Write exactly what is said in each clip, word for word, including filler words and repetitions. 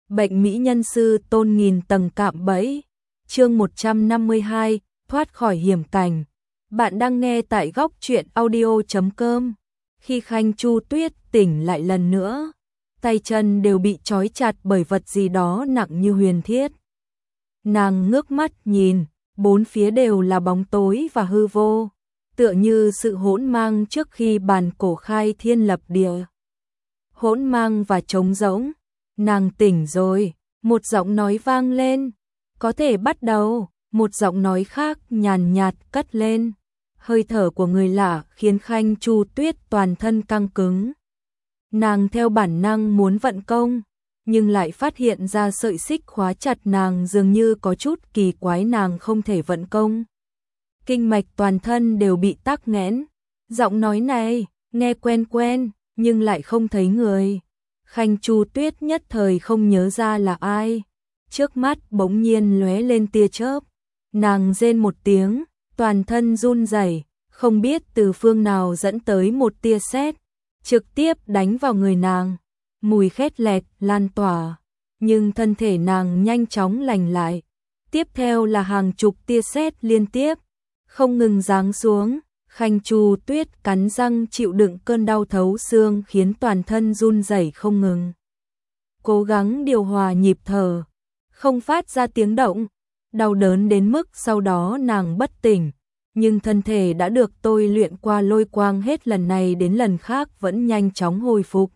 Bệnh mỹ nhân sư tôn nghìn tầng cạm bẫy. Chương một trăm năm mươi hai, thoát khỏi hiểm cảnh. Bạn đang nghe tại góc truyện audio chấm com. Khi Khanh Chu Tuyết tỉnh lại lần nữa, tay chân đều bị trói chặt bởi vật gì đó nặng như huyền thiết. Nàng ngước mắt nhìn, bốn phía đều là bóng tối và hư vô, tựa như sự hỗn mang trước khi bàn cổ khai thiên lập địa. Hỗn mang và trống rỗng. Nàng tỉnh rồi, một giọng nói vang lên. Có thể bắt đầu, một giọng nói khác nhàn nhạt cất lên. Hơi thở của người lạ khiến Khanh Chu Tuyết toàn thân căng cứng. Nàng theo bản năng muốn vận công, nhưng lại phát hiện ra sợi xích khóa chặt nàng dường như có chút kỳ quái, nàng không thể vận công. Kinh mạch toàn thân đều bị tắc nghẽn. Giọng nói này, nghe quen quen, nhưng lại không thấy người. Khanh Chu Tuyết nhất thời không nhớ ra là ai. Trước mắt bỗng nhiên lóe lên tia chớp. Nàng rên một tiếng, toàn thân run rẩy, không biết từ phương nào dẫn tới một tia sét, trực tiếp đánh vào người nàng. Mùi khét lẹt lan tỏa, nhưng thân thể nàng nhanh chóng lành lại. Tiếp theo là hàng chục tia sét liên tiếp, không ngừng giáng xuống. Khanh Chu Tuyết cắn răng chịu đựng cơn đau thấu xương khiến toàn thân run rẩy không ngừng. Cố gắng điều hòa nhịp thở, không phát ra tiếng động. Đau đớn đến mức sau đó nàng bất tỉnh, nhưng thân thể đã được tôi luyện qua lôi quang hết lần này đến lần khác vẫn nhanh chóng hồi phục.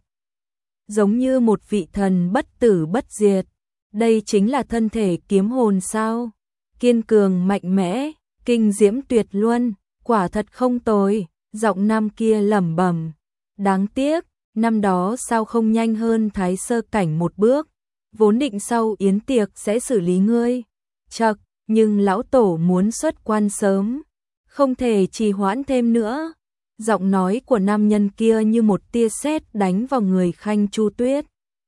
Giống như một vị thần bất tử bất diệt. Đây chính là thân thể kiếm hồn sao? Kiên cường mạnh mẽ, kinh diễm tuyệt luân. Quả thật không tồi, giọng nam kia lẩm bẩm. Đáng tiếc, năm đó sao không nhanh hơn Thái Sơ cảnh một bước, vốn định sau yến tiệc sẽ xử lý ngươi. Chậc, nhưng lão tổ muốn xuất quan sớm, không thể trì hoãn thêm nữa. Giọng nói của nam nhân kia như một tia sét đánh vào người Khanh Chu Tuyết.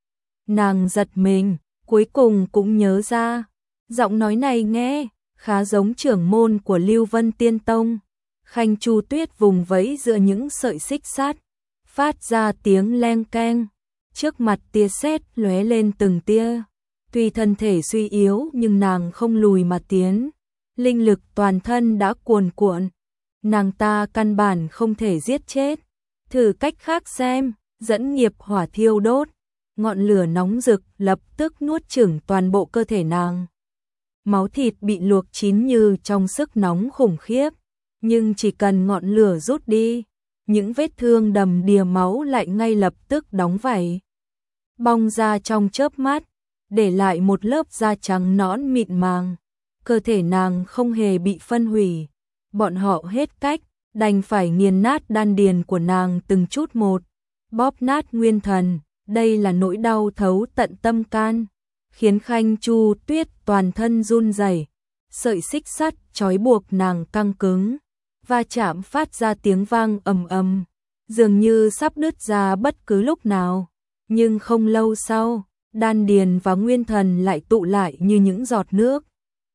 Nàng giật mình, cuối cùng cũng nhớ ra, giọng nói này nghe khá giống trưởng môn của Lưu Vân Tiên Tông. Khanh Chu Tuyết vùng vẫy giữa những sợi xích sắt, phát ra tiếng leng keng. Trước mặt tia sét lóe lên từng tia. Tuy thân thể suy yếu nhưng nàng không lùi mà tiến. Linh lực toàn thân đã cuồn cuộn. Nàng ta căn bản không thể giết chết. Thử cách khác xem, dẫn nghiệp hỏa thiêu đốt. Ngọn lửa nóng rực lập tức nuốt chửng toàn bộ cơ thể nàng. Máu thịt bị luộc chín như trong sức nóng khủng khiếp. Nhưng chỉ cần ngọn lửa rút đi, những vết thương đầm đìa máu lại ngay lập tức đóng vảy, bong ra trong chớp mắt, để lại một lớp da trắng nõn mịn màng. Cơ thể nàng không hề bị phân hủy. Bọn họ hết cách, đành phải nghiền nát đan điền của nàng từng chút một, bóp nát nguyên thần. Đây là nỗi đau thấu tận tâm can, khiến Khanh Chu Tuyết toàn thân run rẩy. Sợi xích sắt trói buộc nàng căng cứng, va chạm phát ra tiếng vang ầm ầm, dường như sắp đứt ra bất cứ lúc nào. Nhưng không lâu sau, đan điền và nguyên thần lại tụ lại như những giọt nước.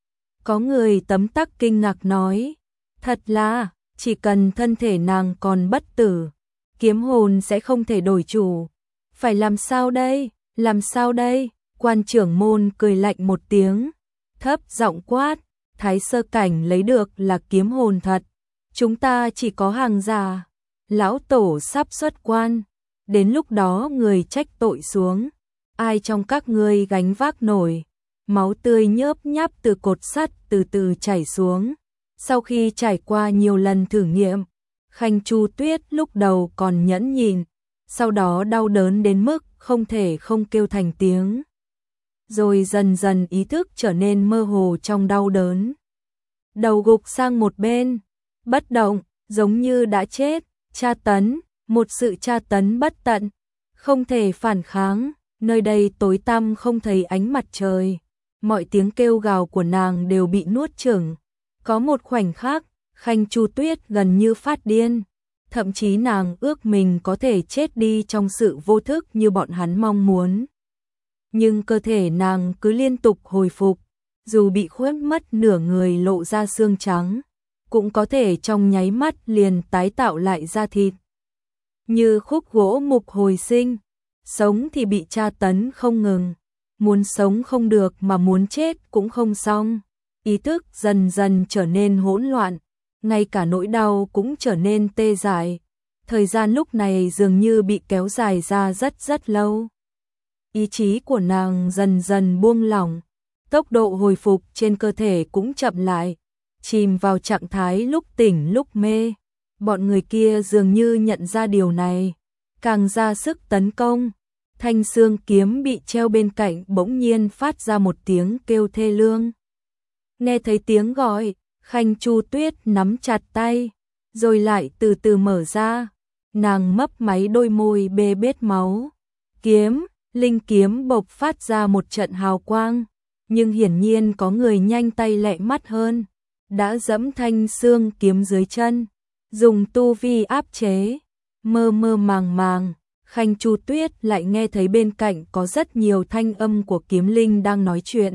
Có người tấm tắc kinh ngạc nói, thật là, chỉ cần thân thể nàng còn bất tử, kiếm hồn sẽ không thể đổi chủ. Phải làm sao đây, làm sao đây? Quan trưởng môn cười lạnh một tiếng, thấp giọng quát, Thái Sơ cảnh lấy được là kiếm hồn thật. Chúng ta chỉ có hàng giả. Lão tổ sắp xuất quan, đến lúc đó người trách tội xuống, ai trong các ngươi gánh vác nổi? Máu tươi nhớp nháp từ cột sắt từ từ chảy xuống. Sau khi trải qua nhiều lần thử nghiệm, Khanh Chu Tuyết lúc đầu còn nhẫn nhịn, sau đó đau đớn đến mức không thể không kêu thành tiếng. Rồi dần dần ý thức trở nên mơ hồ trong đau đớn. Đầu gục sang một bên, bất động, giống như đã chết. Tra tấn, một sự tra tấn bất tận, không thể phản kháng. Nơi đây tối tăm không thấy ánh mặt trời, mọi tiếng kêu gào của nàng đều bị nuốt chửng. Có một khoảnh khắc, Khanh Chu Tuyết gần như phát điên, thậm chí nàng ước mình có thể chết đi trong sự vô thức như bọn hắn mong muốn. Nhưng cơ thể nàng cứ liên tục hồi phục, dù bị khuất mất nửa người lộ ra xương trắng, cũng có thể trong nháy mắt liền tái tạo lại da thịt. Như khúc gỗ mục hồi sinh, sống thì bị tra tấn không ngừng. muốn sống không được mà muốn chết cũng không xong. Ý thức dần dần trở nên hỗn loạn, ngay cả nỗi đau cũng trở nên tê dại. Thời gian lúc này dường như bị kéo dài ra rất rất lâu. Ý chí của nàng dần dần buông lỏng, tốc độ hồi phục trên cơ thể cũng chậm lại, chìm vào trạng thái lúc tỉnh lúc mê. Bọn người kia dường như nhận ra điều này, càng ra sức tấn công. Thanh xương kiếm bị treo bên cạnh bỗng nhiên phát ra một tiếng kêu thê lương. Nghe thấy tiếng gọi, Khanh Chu Tuyết nắm chặt tay, rồi lại từ từ mở ra. Nàng mấp máy đôi môi bê bết máu. Kiếm, linh kiếm bộc phát ra một trận hào quang, nhưng hiển nhiên có người nhanh tay lẹ mắt hơn, đã giẫm thanh xương kiếm dưới chân, dùng tu vi áp chế. Mơ mơ màng màng, Khanh Chu Tuyết lại nghe thấy bên cạnh có rất nhiều thanh âm của kiếm linh đang nói chuyện.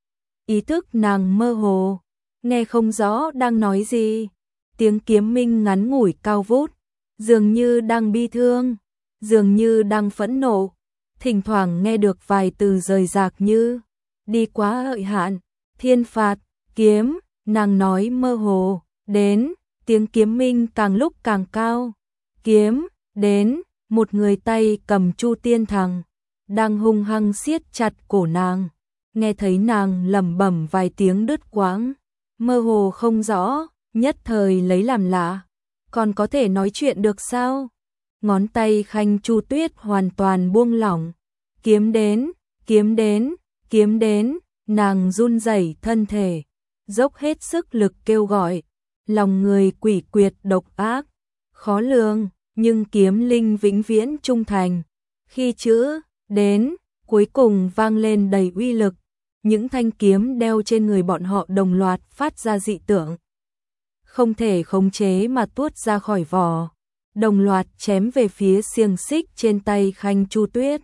Ý thức nàng mơ hồ, nghe không rõ đang nói gì. Tiếng kiếm minh ngắn ngủi cao vút, dường như đang bi thương, dường như đang phẫn nộ. Thỉnh thoảng nghe được vài từ rời rạc như đi quá hợi hạn, thiên phạt, kiếm. Nàng nói mơ hồ, đến, tiếng kiếm minh càng lúc càng cao. Kiếm, đến, một người tay cầm Chu Tiên Thằng, đang hung hăng siết chặt cổ nàng. Nghe thấy nàng lẩm bẩm vài tiếng đứt quãng, mơ hồ không rõ, nhất thời lấy làm lạ. Còn có thể nói chuyện được sao? Ngón tay Khanh Chu Tuyết hoàn toàn buông lỏng. Kiếm đến, kiếm đến, kiếm đến, nàng run rẩy thân thể, dốc hết sức lực kêu gọi. Lòng người quỷ quyệt độc ác, khó lường, nhưng kiếm linh vĩnh viễn trung thành. Khi chữ đến cuối cùng vang lên đầy uy lực, những thanh kiếm đeo trên người bọn họ đồng loạt phát ra dị tượng, không thể khống chế mà tuốt ra khỏi vỏ, đồng loạt chém về phía xiềng xích trên tay Khanh Chu Tuyết.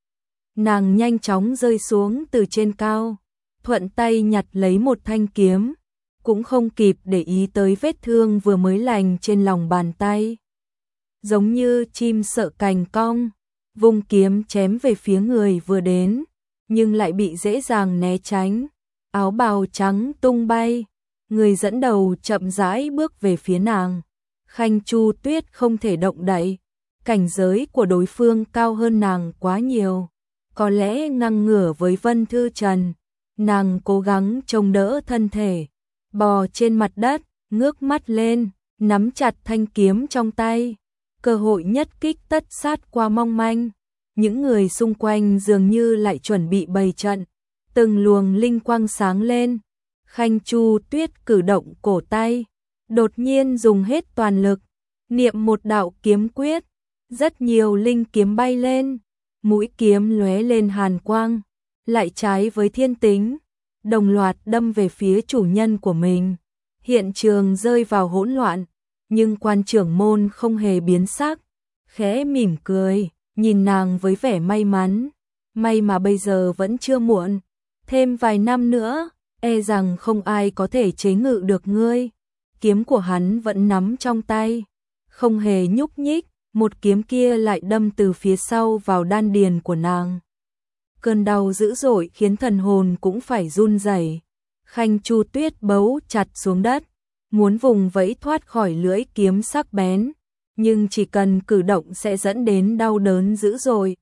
Nàng nhanh chóng rơi xuống từ trên cao, thuận tay nhặt lấy một thanh kiếm, cũng không kịp để ý tới vết thương vừa mới lành trên lòng bàn tay. Giống như chim sợ cành cong, vung kiếm chém về phía người vừa đến, nhưng lại bị dễ dàng né tránh. Áo bào trắng tung bay, người dẫn đầu chậm rãi bước về phía nàng. Khanh Chu Tuyết không thể động đậy, cảnh giới của đối phương cao hơn nàng quá nhiều, có lẽ ngang ngửa với Vân Thư Trần. Nàng cố gắng chống đỡ thân thể, bò trên mặt đất, ngước mắt lên, nắm chặt thanh kiếm trong tay. Cơ hội nhất kích tất sát qua mong manh. Những người xung quanh dường như lại chuẩn bị bày trận, từng luồng linh quang sáng lên. Khanh Chu Tuyết cử động cổ tay, đột nhiên dùng hết toàn lực, niệm một đạo kiếm quyết, rất nhiều linh kiếm bay lên, mũi kiếm lóe lên hàn quang, lại trái với thiên tính, đồng loạt đâm về phía chủ nhân của mình. Hiện trường rơi vào hỗn loạn, nhưng quan trưởng môn không hề biến sắc, khẽ mỉm cười, nhìn nàng với vẻ may mắn. May mà bây giờ vẫn chưa muộn, thêm vài năm nữa, e rằng không ai có thể chế ngự được ngươi. Kiếm của hắn vẫn nắm trong tay, không hề nhúc nhích, một kiếm kia lại đâm từ phía sau vào đan điền của nàng. Cơn đau dữ dội khiến thần hồn cũng phải run rẩy. Khanh Chu Tuyết bấu chặt xuống đất, muốn vùng vẫy thoát khỏi lưỡi kiếm sắc bén, nhưng chỉ cần cử động sẽ dẫn đến đau đớn dữ dội.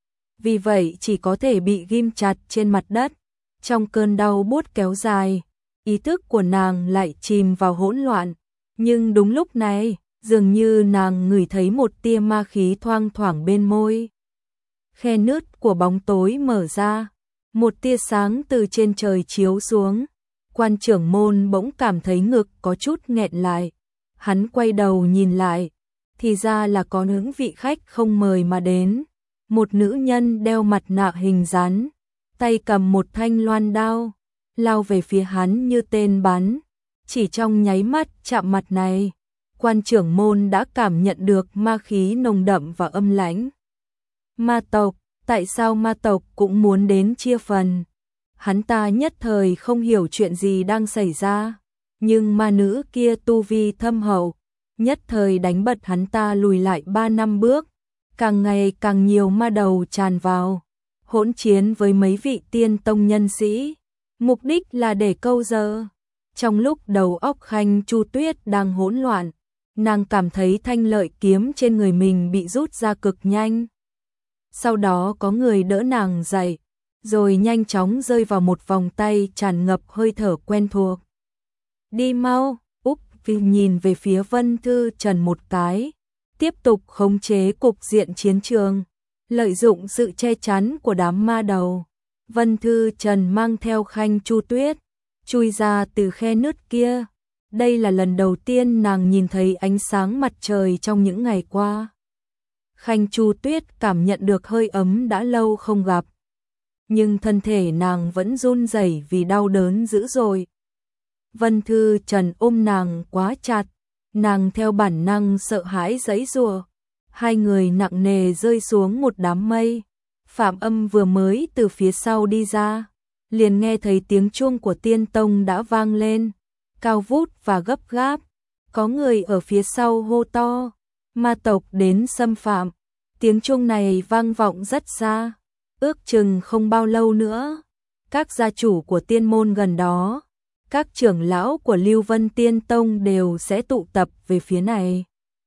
Vì vậy chỉ có thể bị ghim chặt trên mặt đất. Trong cơn đau buốt kéo dài, ý thức của nàng lại chìm vào hỗn loạn. Nhưng đúng lúc này, dường như nàng ngửi thấy một tia ma khí thoang thoảng bên môi. Khe nứt của bóng tối mở ra, một tia sáng từ trên trời chiếu xuống. Quan trưởng môn bỗng cảm thấy ngực có chút nghẹn lại. Hắn quay đầu nhìn lại, thì ra là có những vị khách không mời mà đến. Một nữ nhân đeo mặt nạ hình rắn, tay cầm một thanh loan đao, lao về phía hắn như tên bắn. Chỉ trong nháy mắt chạm mặt này, quan trưởng môn đã cảm nhận được ma khí nồng đậm và âm lãnh. Ma tộc, tại sao ma tộc cũng muốn đến chia phần? Hắn ta nhất thời không hiểu chuyện gì đang xảy ra, nhưng ma nữ kia tu vi thâm hậu, nhất thời đánh bật hắn ta lùi lại ba năm bước, càng ngày càng nhiều ma đầu tràn vào. hỗn chiến với mấy vị tiên tông nhân sĩ, mục đích là để câu giờ. Trong lúc đầu óc Khanh Chu Tuyết đang hỗn loạn, nàng cảm thấy thanh lợi kiếm trên người mình bị rút ra cực nhanh. Sau đó có người đỡ nàng dậy, rồi nhanh chóng rơi vào một vòng tay tràn ngập hơi thở quen thuộc. Đi mau, Úc Phi nhìn về phía Vân Thư Trần một cái, tiếp tục khống chế cục diện chiến trường, lợi dụng sự che chắn của đám ma đầu. Vân Thư Trần mang theo Khanh Chu Tuyết, chui ra từ khe nứt kia. Đây là lần đầu tiên nàng nhìn thấy ánh sáng mặt trời trong những ngày qua. Khanh Chu Tuyết cảm nhận được hơi ấm đã lâu không gặp, nhưng thân thể nàng vẫn run rẩy vì đau đớn dữ dội. Vân Thư Trần ôm nàng quá chặt, nàng theo bản năng sợ hãi giãy giụa. Hai người nặng nề rơi xuống một đám mây. Phạm Âm vừa mới từ phía sau đi ra, liền nghe thấy tiếng chuông của Tiên Tông đã vang lên, cao vút và gấp gáp. Có người ở phía sau hô to, ma tộc đến xâm phạm. Tiếng chuông này vang vọng rất xa, ước chừng không bao lâu nữa, các gia chủ của tiên môn gần đó, các trưởng lão của Lưu Vân Tiên Tông đều sẽ tụ tập về phía này.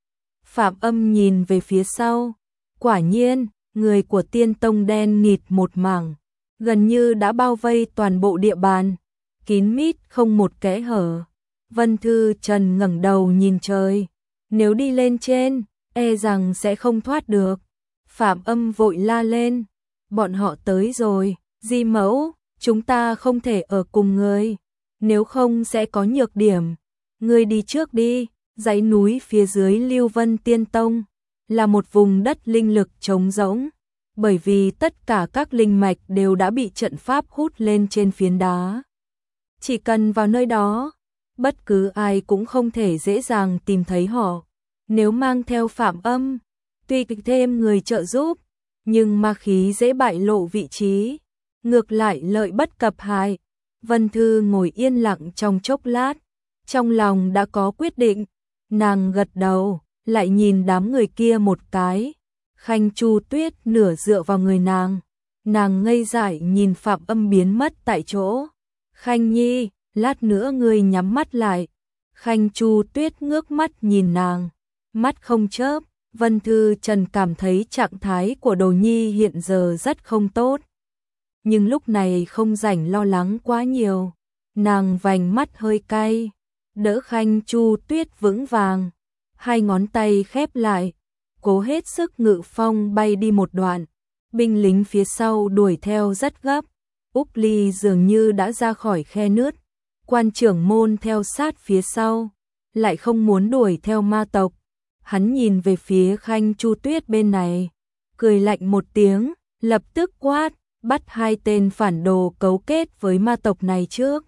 Phạm Âm nhìn về phía sau, quả nhiên, người của Tiên Tông đen nghịt một mảng, gần như đã bao vây toàn bộ địa bàn, kín mít không một kẽ hở. Vân Thư Trần ngẩng đầu nhìn trời, nếu đi lên trên, e rằng sẽ không thoát được. Phạm Âm vội la lên, bọn họ tới rồi, Di mẫu, chúng ta không thể ở cùng người, nếu không sẽ có nhược điểm. Ngươi đi trước đi. Dãy núi phía dưới Lưu Vân Tiên Tông là một vùng đất linh lực trống rỗng, bởi vì tất cả các linh mạch đều đã bị trận pháp hút lên trên phiến đá. Chỉ cần vào nơi đó, bất cứ ai cũng không thể dễ dàng tìm thấy họ. Nếu mang theo Phạm Âm, tuy thêm người trợ giúp, nhưng ma khí dễ bại lộ vị trí, ngược lại lợi bất cập hại. Vân Thư ngồi yên lặng trong chốc lát, trong lòng đã có quyết định. Nàng gật đầu, lại nhìn đám người kia một cái. Khanh Chu Tuyết nửa dựa vào người nàng, nàng ngây dại nhìn Phạm Âm biến mất tại chỗ. Khanh nhi, lát nữa ngươi nhắm mắt lại. Khanh Chu Tuyết ngước mắt nhìn nàng, mắt không chớp. Vân Thư Trần cảm thấy trạng thái của Đồ Nhi hiện giờ rất không tốt, nhưng lúc này không rảnh lo lắng quá nhiều. Nàng vành mắt hơi cay, đỡ Khanh Chu Tuyết vững vàng, hai ngón tay khép lại, cố hết sức ngự phong bay đi một đoạn. Binh lính phía sau đuổi theo rất gấp. Úc Ly dường như đã ra khỏi khe nứt, quan trưởng môn theo sát phía sau, lại không muốn đuổi theo ma tộc. Hắn nhìn về phía Khanh Chu Tuyết bên này, cười lạnh một tiếng, lập tức quát, bắt hai tên phản đồ cấu kết với ma tộc này trước.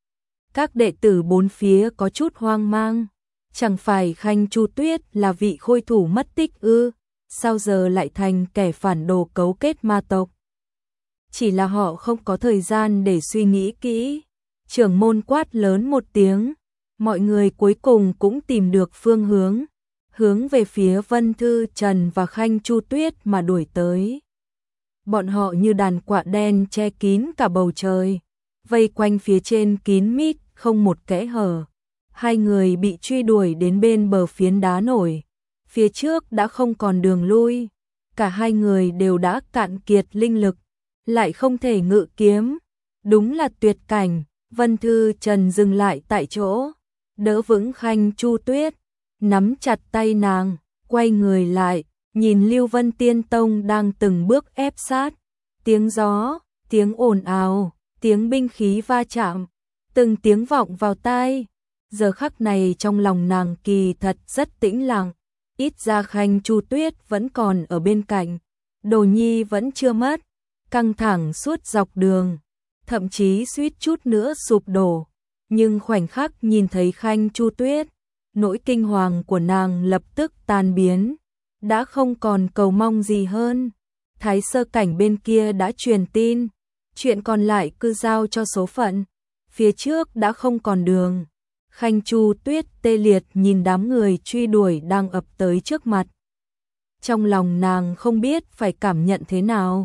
Các đệ tử bốn phía có chút hoang mang, chẳng phải Khanh Chu Tuyết là vị khôi thủ mất tích ư, sao giờ lại thành kẻ phản đồ cấu kết ma tộc? Chỉ là họ không có thời gian để suy nghĩ kỹ. Trưởng môn quát lớn một tiếng, mọi người cuối cùng cũng tìm được phương hướng, hướng về phía Vân Thư Trần và Khanh Chu Tuyết mà đuổi tới. Bọn họ như đàn quạ đen che kín cả bầu trời, vây quanh phía trên kín mít, không một kẽ hở. Hai người bị truy đuổi đến bên bờ phiến đá nổi, phía trước đã không còn đường lui. Cả hai người đều đã cạn kiệt linh lực, lại không thể ngự kiếm, đúng là tuyệt cảnh. Vân Thư Trần dừng lại tại chỗ, đỡ vững Khanh Chu Tuyết, nắm chặt tay nàng, quay người lại, nhìn Lưu Vân Tiên Tông đang từng bước ép sát. Tiếng gió, tiếng ồn ào, tiếng binh khí va chạm, từng tiếng vọng vào tai. Giờ khắc này trong lòng nàng kỳ thật rất tĩnh lặng, ít ra Khanh Chu Tuyết vẫn còn ở bên cạnh, Đồ Nhi vẫn chưa mất. Căng thẳng suốt dọc đường, thậm chí suýt chút nữa sụp đổ, nhưng khoảnh khắc nhìn thấy Khanh Chu Tuyết, nỗi kinh hoàng của nàng lập tức tan biến, đã không còn cầu mong gì hơn. Thái sơ cảnh bên kia đã truyền tin, chuyện còn lại cứ giao cho số phận, phía trước đã không còn đường. Khanh Chu Tuyết tê liệt nhìn đám người truy đuổi đang ập tới trước mặt. Trong lòng nàng không biết phải cảm nhận thế nào.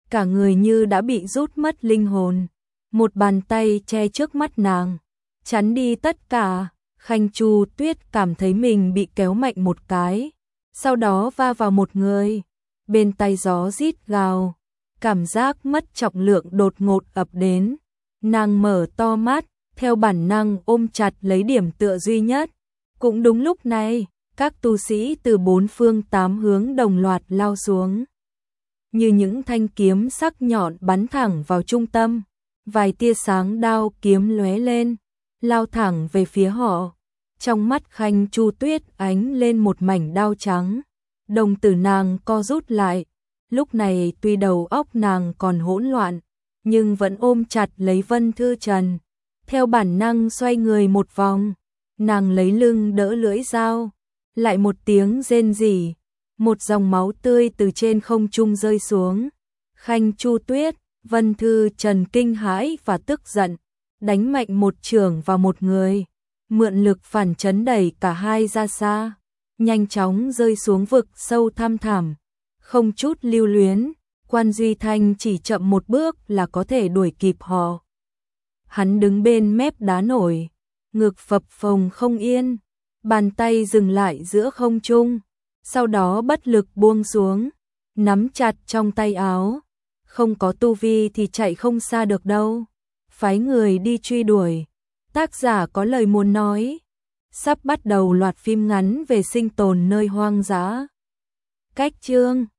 cả người như đã bị rút mất linh hồn. Một bàn tay che trước mắt nàng, chắn đi tất cả. Khanh Chu Tuyết cảm thấy mình bị kéo mạnh một cái, sau đó va vào một người. Bên tai gió rít gào, cảm giác mất trọng lượng đột ngột ập đến. Nàng mở to mắt, theo bản năng ôm chặt lấy điểm tựa duy nhất. Cũng đúng lúc này, các tu sĩ từ bốn phương tám hướng đồng loạt lao xuống, như những thanh kiếm sắc nhọn bắn thẳng vào trung tâm. Vài tia sáng đao kiếm lóe lên, lao thẳng về phía họ. Trong mắt Khanh Chu Tuyết ánh lên một mảnh đao trắng, đồng tử nàng co rút lại. Lúc này tuy đầu óc nàng còn hỗn loạn, nhưng vẫn ôm chặt lấy Vân Thư Trần. Theo bản năng xoay người một vòng, nàng lấy lưng đỡ lưỡi dao. Lại một tiếng rên rỉ, một dòng máu tươi từ trên không trung rơi xuống. Khanh Chu Tuyết, Vân Thư Trần kinh hãi và tức giận, đánh mạnh một chưởng vào một người, mượn lực phản chấn đẩy cả hai ra xa, nhanh chóng rơi xuống vực sâu thăm thẳm, không chút lưu luyến. Quan Duy Thanh chỉ chậm một bước là có thể đuổi kịp họ. Hắn đứng bên mép đá nổi, ngực phập phồng không yên, bàn tay dừng lại giữa không trung, sau đó bất lực buông xuống, nắm chặt trong tay áo. Không có tu vi thì chạy không xa được đâu, phái người đi truy đuổi. Tác giả có lời muốn nói, sắp bắt đầu loạt phim ngắn về sinh tồn nơi hoang dã. Cách chương